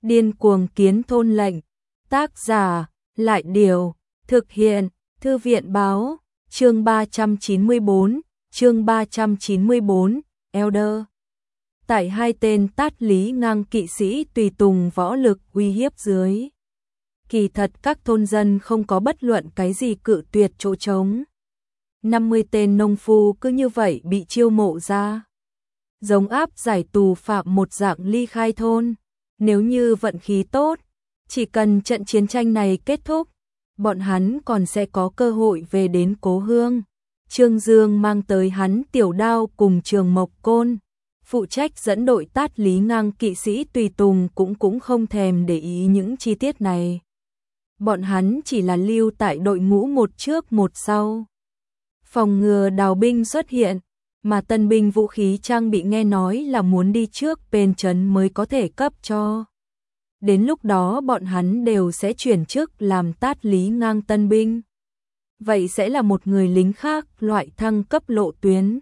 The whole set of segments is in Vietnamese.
Điên cuồng kiến thôn lệnh. Tác giả, Lại Điều. Thực hiện, Thư viện Báo. Chương 394, chương 394, Elder. Tại hai tên tát lý ngang kỵ sĩ tùy tùng võ lực uy hiếp dưới. Kỳ thật các thôn dân không có bất luận cái gì cự tuyệt chỗ trống. 50 tên nông phu cứ như vậy bị chiêu mộ ra. Giống áp giải tù phạm một dạng ly khai thôn. Nếu như vận khí tốt, chỉ cần trận chiến tranh này kết thúc, bọn hắn còn sẽ có cơ hội về đến cố hương. Trương Dương mang tới hắn tiểu đao cùng Trường Mộc Côn, phụ trách dẫn đội tát lý ngang kỵ sĩ tùy tùng cũng không thèm để ý những chi tiết này. Bọn hắn chỉ là lưu tại đội ngũ một trước một sau. Phòng ngừa đào binh xuất hiện, mà tân binh vũ khí trang bị nghe nói là muốn đi trước bên trấn mới có thể cấp cho. Đến lúc đó bọn hắn đều sẽ chuyển chức làm tát lý ngang tân binh. Vậy sẽ là một người lính khác loại thăng cấp lộ tuyến.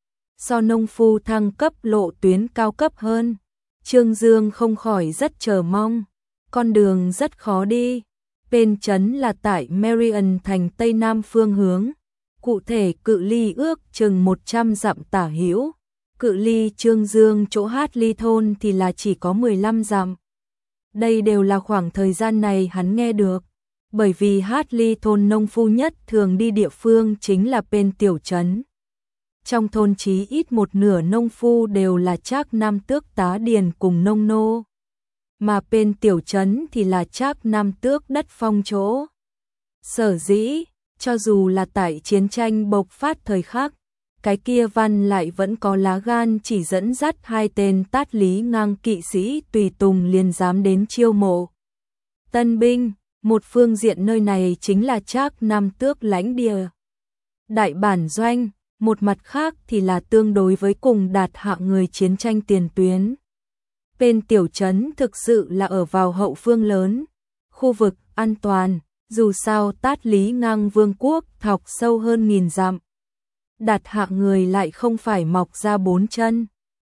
So nông phu thăng cấp lộ tuyến cao cấp hơn. Trương Dương không khỏi rất chờ mong. Con đường rất khó đi. Bên trấn là tại Marion thành tây nam phương hướng. Cụ thể cự ly ước chừng 100 dặm tả hữu. Cự ly Trương Dương chỗ Hát Ly thôn thì là chỉ có 15 dặm. Đây đều là khoảng thời gian này hắn nghe được. Bởi vì Hát Ly thôn nông phu nhất thường đi địa phương chính là bên tiểu trấn. Trong thôn chí ít một nửa nông phu đều là Trác Nam Tước tá điền cùng nông nô. Mà bên tiểu trấn thì là Trác Nam Tước đất phong chỗ. Sở dĩ, cho dù là tại chiến tranh bộc phát thời khắc, cái kia Văn lại vẫn có lá gan chỉ dẫn dắt hai tên tát lý ngang kỵ sĩ tùy tùng liền dám đến chiêu mộ. Tân binh, một phương diện nơi này chính là Trác Nam Tước lãnh địa. Đại bản doanh, một mặt khác thì là tương đối với cùng đạt hạ người chiến tranh tiền tuyến. Bên tiểu trấn thực sự là ở vào hậu phương lớn, khu vực an toàn, dù sao tát lý ngang vương quốc thọc sâu hơn 1000 dặm. Đạt hạ người lại không phải mọc ra 4 chân.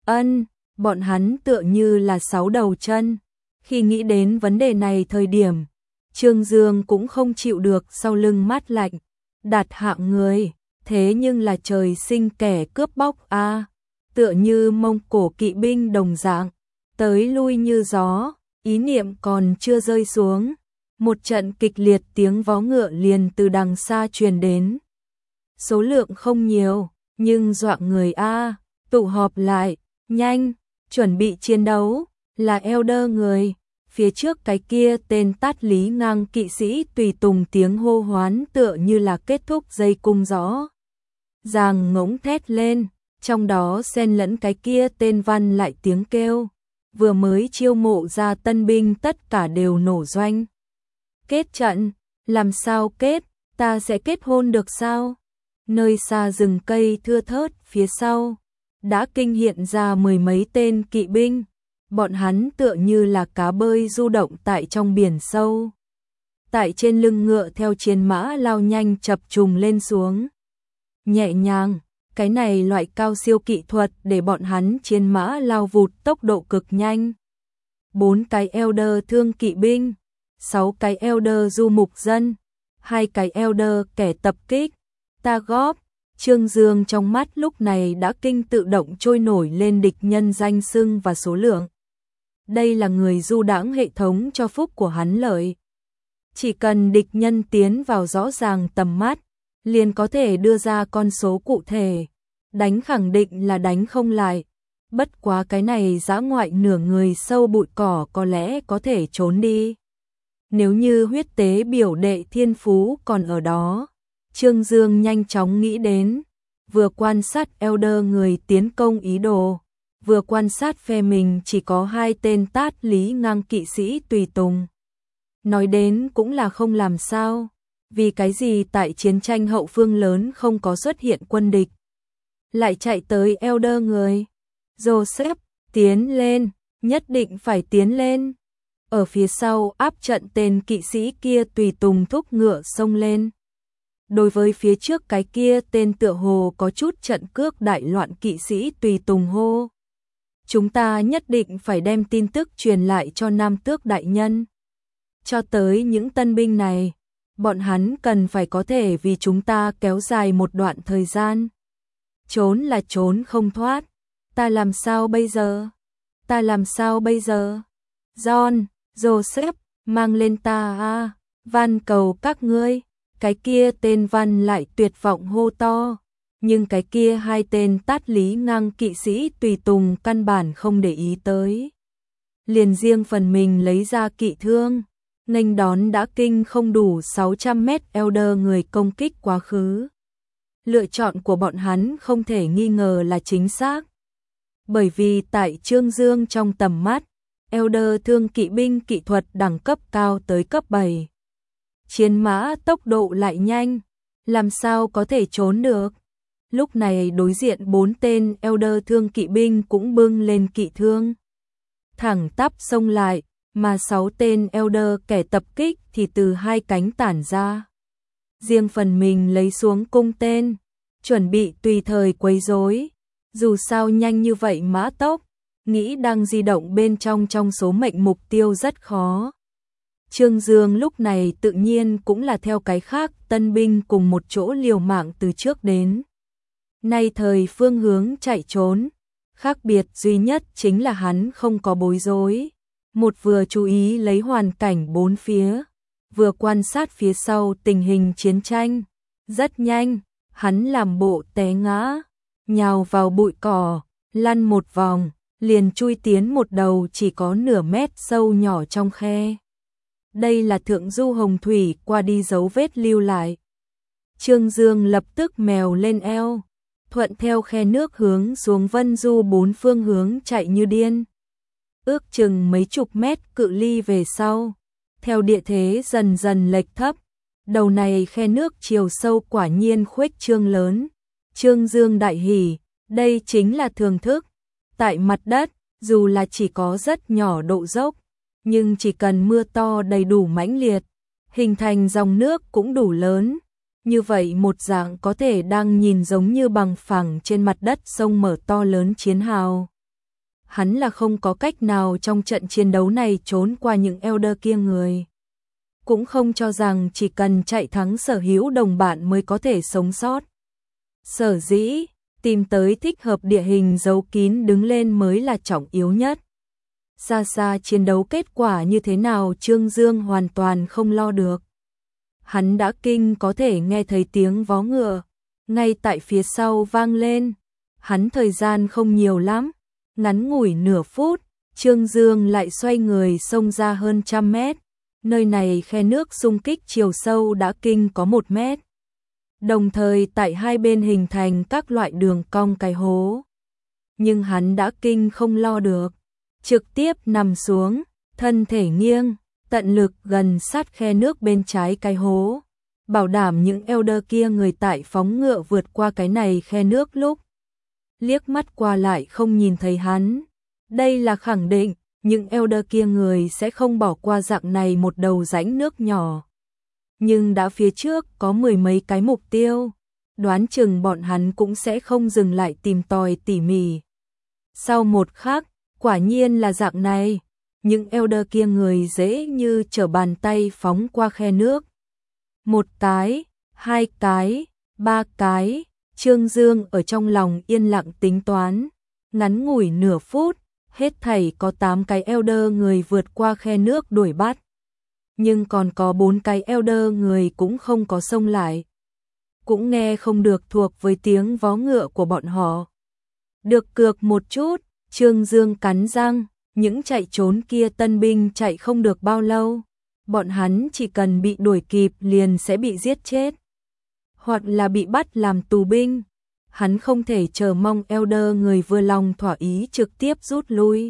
Bọn hắn tựa như là 6 đầu chân. Khi nghĩ đến vấn đề này thời điểm, Trương Dương cũng không chịu được sau lưng mát lạnh. Đạt hạ người, thế nhưng là trời sinh kẻ cướp bóc a, tựa như Mông Cổ kỵ binh đồng dạng, tới lui như gió, ý niệm còn chưa rơi xuống. Một trận kịch liệt tiếng vó ngựa liền từ đằng xa truyền đến. Số lượng không nhiều, nhưng dọa người a, tụ họp lại, nhanh, chuẩn bị chiến đấu, là Elder người. Phía trước cái kia tên tát lý ngang kỵ sĩ tùy tùng tiếng hô hoán tựa như là kết thúc dây cung gió. Giàng ngỗng thét lên, trong đó xen lẫn cái kia tên Văn lại tiếng kêu. Vừa mới chiêu mộ ra tân binh tất cả đều nổ doanh. Kết trận, làm sao kết, ta sẽ kết hôn được sao? Nơi xa rừng cây thưa thớt phía sau, đã kinh hiện ra 10 mấy tên kỵ binh. Bọn hắn tựa như là cá bơi du động tại trong biển sâu. Tại trên lưng ngựa theo chiến mã lao nhanh chập trùng lên xuống. Nhẹ nhàng, cái này loại cao siêu kỹ thuật để bọn hắn chiến mã lao vụt tốc độ cực nhanh. 4 cái Elder thương kỵ binh, 6 cái Elder du mục dân, 2 cái Elder kẻ tập kích. Ta góp, Trương Dương trong mắt lúc này đã kinh tự động trôi nổi lên địch nhân danh xưng và số lượng. Đây là người du đãng hệ thống cho phúc của hắn lợi. Chỉ cần địch nhân tiến vào rõ ràng tầm mắt, liền có thể đưa ra con số cụ thể. Đánh khẳng định là đánh không lại. Bất quá cái này dã ngoại nửa người sâu bụi cỏ có lẽ có thể trốn đi. Nếu như huyết tế biểu đệ thiên phú còn ở đó. Trương Dương nhanh chóng nghĩ đến, vừa quan sát Elder người tiến công ý đồ, vừa quan sát phe mình chỉ có 2 tên tát lý ngang kỵ sĩ tùy tùng. Nói đến cũng là không làm sao, vì cái gì tại chiến tranh hậu phương lớn không có xuất hiện quân địch. Lại chạy tới Elder người. Joseph, tiến lên, nhất định phải tiến lên. Ở phía sau áp trận tên kỵ sĩ kia tùy tùng thúc ngựa xông lên. Đối với phía trước cái kia tên tựa hồ có chút trận cước đại loạn kỵ sĩ tùy tùng hô. chúng ta nhất định phải đem tin tức truyền lại cho Nam Tước đại nhân. Cho tới những tân binh này, bọn hắn cần phải có thể vì chúng ta kéo dài một đoạn thời gian. Trốn là trốn không thoát, ta làm sao bây giờ? Ta làm sao bây giờ? John, Joseph, mang lên ta a, van cầu các ngươi. Cái kia tên Văn lại tuyệt vọng hô to, nhưng cái kia hai tên tát lý ngang kỵ sĩ tùy tùng căn bản không để ý tới. Liền riêng phần mình lấy ra kỵ thương, nghênh đón đã kinh không đủ 600 mét Elder người công kích quá khứ. Lựa chọn của bọn hắn không thể nghi ngờ là chính xác. Bởi vì tại Trương Dương trong tầm mắt, Elder thương kỵ binh kỹ thuật đẳng cấp cao tới cấp 7. Chiến mã tốc độ lại nhanh, làm sao có thể trốn được. Lúc này đối diện 4 tên Elder thương kỵ binh cũng bưng lên kỵ thương. Thẳng tắp xông lại, mà 6 tên Elder kẻ tập kích thì từ hai cánh tản ra. Riêng phần mình lấy xuống cung tên, chuẩn bị tùy thời quấy rối. Dù sao nhanh như vậy mã tốc, nghĩ đang di động bên trong số mệnh mục tiêu rất khó. Trương Dương lúc này tự nhiên cũng là theo cái khác tân binh cùng một chỗ liều mạng từ trước đến. Nay thời phương hướng chạy trốn, khác biệt duy nhất chính là hắn không có bối rối. Một vừa chú ý lấy hoàn cảnh bốn phía, vừa quan sát phía sau tình hình chiến tranh. Rất nhanh, hắn làm bộ té ngã, nhào vào bụi cỏ, lăn một vòng, liền chui tiến một đầu chỉ có nửa mét sâu nhỏ trong khe. Đây là thượng du hồng thủy qua đi dấu vết lưu lại. Trương Dương lập tức mèo lên eo, thuận theo khe nước hướng xuống vân du bốn phương hướng chạy như điên. Ước chừng mấy chục mét cự ly về sau, theo địa thế dần dần lệch thấp, đầu này khe nước chiều sâu quả nhiên khuếch trương lớn. Trương Dương đại hỉ, đây chính là thường thức. Tại mặt đất, dù là chỉ có rất nhỏ độ dốc, nhưng chỉ cần mưa to đầy đủ mãnh liệt, hình thành dòng nước cũng đủ lớn. Như vậy một dạng có thể đang nhìn giống như bằng phẳng trên mặt đất sông mở to lớn chiến hào. Hắn là không có cách nào trong trận chiến đấu này trốn qua những Elder kia người. Cũng không cho rằng chỉ cần chạy thắng sở hữu đồng bạn mới có thể sống sót. Sở dĩ, tìm tới thích hợp địa hình giấu kín đứng lên mới là trọng yếu nhất. Xa xa chiến đấu kết quả như thế nào Trương Dương hoàn toàn không lo được. Hắn đã kinh có thể nghe thấy tiếng vó ngựa, ngay tại phía sau vang lên. Hắn thời gian không nhiều lắm, ngắn ngủi nửa phút, Trương Dương lại xoay người xông ra hơn 100 mét. Nơi này khe nước xung kích chiều sâu đã kinh có 1 mét. Đồng thời tại hai bên hình thành các loại đường cong cái hố. Nhưng hắn đã kinh không lo được, trực tiếp nằm xuống, thân thể nghiêng, tận lực gần sát khe nước bên trái cái hố, bảo đảm những Elder kia người tại phóng ngựa vượt qua cái này khe nước lúc liếc mắt qua lại không nhìn thấy hắn. Đây là khẳng định, những Elder kia người sẽ không bỏ qua dạng này một đầu rãnh nước nhỏ. Nhưng đã phía trước có 10 mấy cái mục tiêu, đoán chừng bọn hắn cũng sẽ không dừng lại tìm tòi tỉ mỉ. Sau một khắc, quả nhiên là dạng này, những Elder kia người dễ như trở bàn tay phóng qua khe nước. 1 cái, 2 cái, 3 cái, Trương Dương ở trong lòng yên lặng tính toán, ngắn ngủi nửa phút, hết thảy có 8 cái Elder người vượt qua khe nước đuổi bắt. Nhưng còn có 4 cái Elder người cũng không có xông lại. Cũng nghe không được thuộc với tiếng vó ngựa của bọn họ. Được cược một chút, Trương Dương cắn răng, những chạy trốn kia tân binh chạy không được bao lâu. Bọn hắn chỉ cần bị đuổi kịp liền sẽ bị giết chết. Hoặc là bị bắt làm tù binh. Hắn không thể chờ mong Elder người vừa lòng thỏa ý trực tiếp rút lui.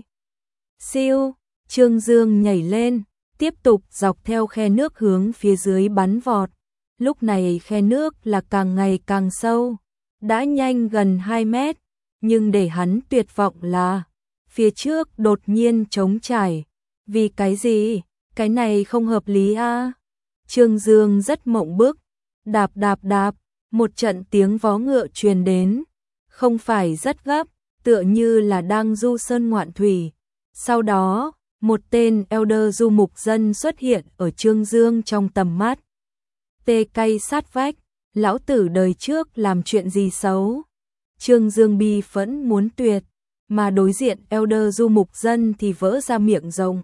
Siêu, Trương Dương nhảy lên, tiếp tục dọc theo khe nước hướng phía dưới bắn vọt. Lúc này khe nước là càng ngày càng sâu, đã nhanh gần 2 mét, nhưng để hắn tuyệt vọng là phía trước đột nhiên trống trải. Vì cái gì? Cái này không hợp lý a. Trương Dương rất mộng bức, đạp, một trận tiếng vó ngựa truyền đến, không phải rất gấp, tựa như là đang du sơn ngoạn thủy. Sau đó, một tên elder du mục dân xuất hiện ở Trương Dương trong tầm mắt. Tê cay sát vách, lão tử đời trước làm chuyện gì xấu? Trương Dương bi phẫn muốn tuyệt, mà đối diện elder du mục dân thì vỡ ra miệng rộng.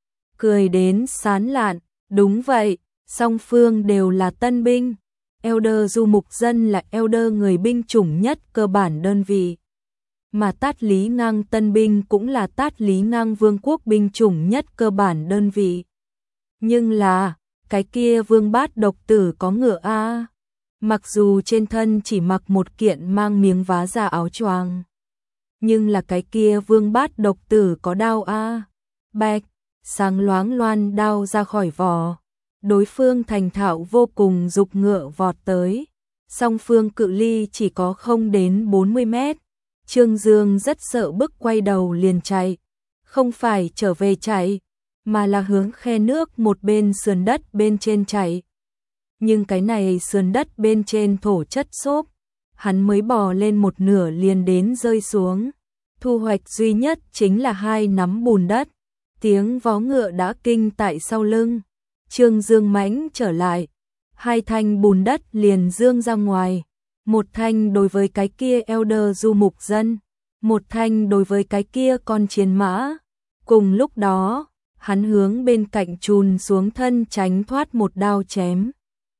Cười đến sán lạn, đúng vậy, song phương đều là tân binh. Elder du mục dân là elder người binh chủng nhất cơ bản đơn vị. Mà Tát Lý Ngang tân binh cũng là Tát Lý Ngang vương quốc binh chủng nhất cơ bản đơn vị. Nhưng là, cái kia vương bát độc tử có ngựa a. Mặc dù trên thân chỉ mặc một kiện mang miếng vá da áo choàng, nhưng là cái kia vương bát độc tử có đao a. Bạch, sáng loáng loan đao ra khỏi vỏ. Đối phương thành thạo vô cùng giục ngựa vọt tới. Song phương cự ly chỉ có không đến 40 mét. Trương Dương rất sợ bức quay đầu liền chạy. Không phải trở về chạy, mà là hướng khe nước một bên sườn đất bên trên chạy. Nhưng cái này sườn đất bên trên thổ chất xốp, hắn mới bò lên một nửa liền đến rơi xuống. Thu hoạch duy nhất chính là 2 nắm bùn đất. Tiếng vó ngựa đã kinh tại sau lưng. Trương Dương mãnh trở lại, 2 thanh bùn đất liền dương ra ngoài. Một thanh đối với cái kia elder du mục dân, một thanh đối với cái kia con chiến mã. Cùng lúc đó, hắn hướng bên cạnh chùn xuống thân tránh thoát một đao chém.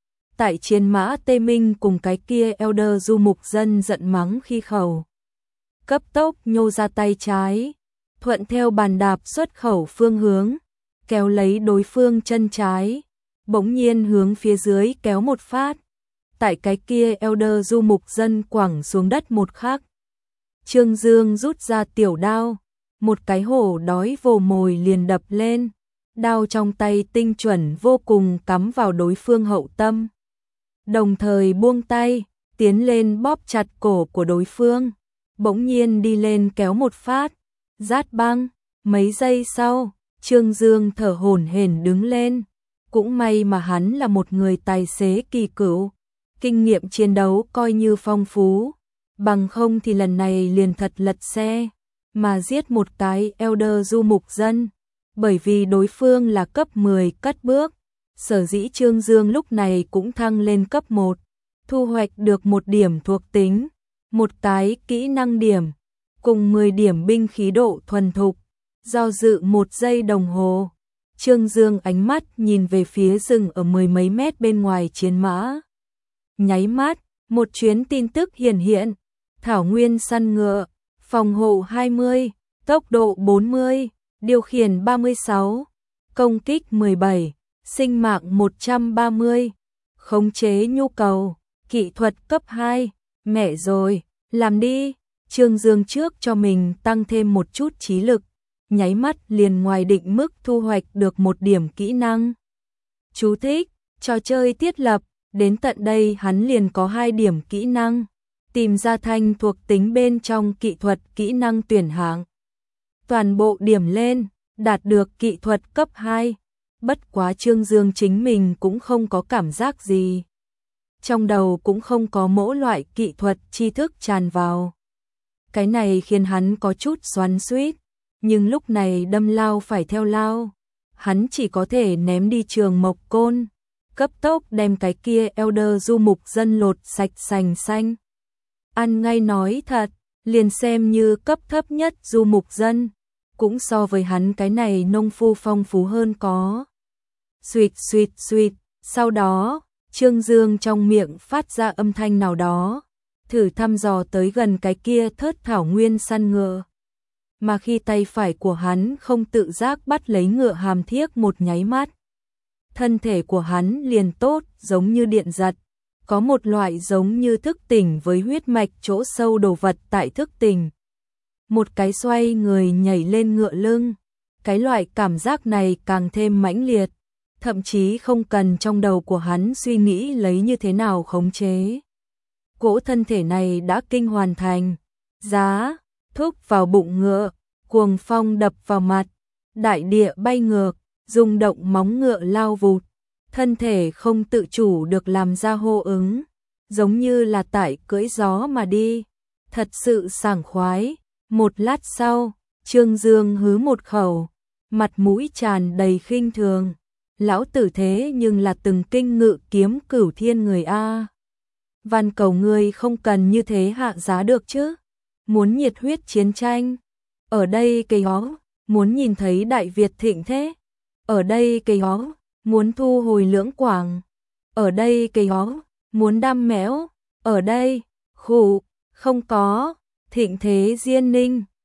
Tại chiến mã Tê Minh cùng cái kia elder du mục dân giận mắng khi khẩu. Cấp tốc nhô ra tay trái, thuận theo bàn đạp xuất khẩu phương hướng, kéo lấy đối phương chân trái, bỗng nhiên hướng phía dưới kéo một phát. Tại cái kia elder du mục dân quẳng xuống đất một khắc. Trương Dương rút ra tiểu đao, một cái hổ đói vồ mồi liền đập lên. Đao trong tay tinh chuẩn vô cùng cắm vào đối phương hậu tâm. Đồng thời buông tay, tiến lên bóp chặt cổ của đối phương. Bỗng nhiên đi lên kéo một phát, rát băng. Mấy giây sau, Trương Dương thở hổn hển đứng lên. Cũng may mà hắn là một người tài xế kỳ cựu, kinh nghiệm chiến đấu coi như phong phú, bằng không thì lần này liền thật lật xe, mà giết một cái elder du mục dân, bởi vì đối phương là cấp 10 cất bước, sở dĩ Trương Dương lúc này cũng thăng lên cấp 1, thu hoạch được 1 điểm thuộc tính, một cái kỹ năng điểm, cùng 10 điểm binh khí độ thuần thục. Do dự 1 giây đồng hồ, Trương Dương ánh mắt nhìn về phía rừng ở 10 mấy mét bên ngoài chiến mã. Nháy mắt, một chuyến tin tức hiện, thảo nguyên săn ngựa, phòng hộ 20, tốc độ 40, điều khiển 36, công kích 17, sinh mạng 130, khống chế nhu cầu, kỹ thuật cấp 2, mẹ rồi, làm đi. Trương Dương trước cho mình tăng thêm một chút trí lực, nháy mắt liền ngoài định mức thu hoạch được 1 điểm kỹ năng. Chú thích, trò chơi thiết lập, đến tận đây hắn liền có 2 điểm kỹ năng, tìm ra thanh thuộc tính bên trong kỹ thuật kỹ năng tuyển hạng. Toàn bộ điểm lên, đạt được kỹ thuật cấp 2, bất quá Trương Dương chính mình cũng không có cảm giác gì. Trong đầu cũng không có mỗi loại kỹ thuật tri thức tràn vào. Cái này khiến hắn có chút xoắn xuýt, nhưng lúc này đâm lao phải theo lao, hắn chỉ có thể ném đi trường mộc côn, cấp tốc đem cái kia elder du mục dân lột sạch sành xanh. Ăn ngay nói thật, liền xem như cấp thấp nhất du mục dân, cũng so với hắn cái này nông phu phong phú hơn có. Suýt suýt suýt, sau đó, Trương Dương trong miệng phát ra âm thanh nào đó, thử thăm dò tới gần cái kia thớt thảo nguyên săn ngựa. Mà khi tay phải của hắn không tự giác bắt lấy ngựa hàm thiếc một nháy mắt, thân thể của hắn liền tốt giống như điện giật, có một loại giống như thức tỉnh với huyết mạch chỗ sâu đồ vật tại thức tỉnh. Một cái xoay người nhảy lên ngựa lưng, cái loại cảm giác này càng thêm mãnh liệt, thậm chí không cần trong đầu của hắn suy nghĩ lấy như thế nào khống chế. Cỗ thân thể này đã kinh hoàn thành, giá, thúc vào bụng ngựa, cuồng phong đập vào mặt, đại địa bay ngược, rung động móng ngựa lao vụt, thân thể không tự chủ được làm ra hô ứng, giống như là tại cưỡi gió mà đi, thật sự sảng khoái, Một lát sau, Trương Dương hứ một khẩu, mặt mũi tràn đầy khinh thường. Lão tử thế nhưng là từng kinh ngự kiếm cửu thiên người A. Van cầu ngươi không cần như thế hạ giá được chứ. Muốn nhiệt huyết chiến tranh. Ở đây cây hó, muốn nhìn thấy Đại Việt thịnh thế. Ở đây cây hó, muốn thu hồi Lưỡng Quảng. Ở đây cây hó, muốn đam mẽo. Ở đây, khụ, không có, thịnh thế Diên Ninh.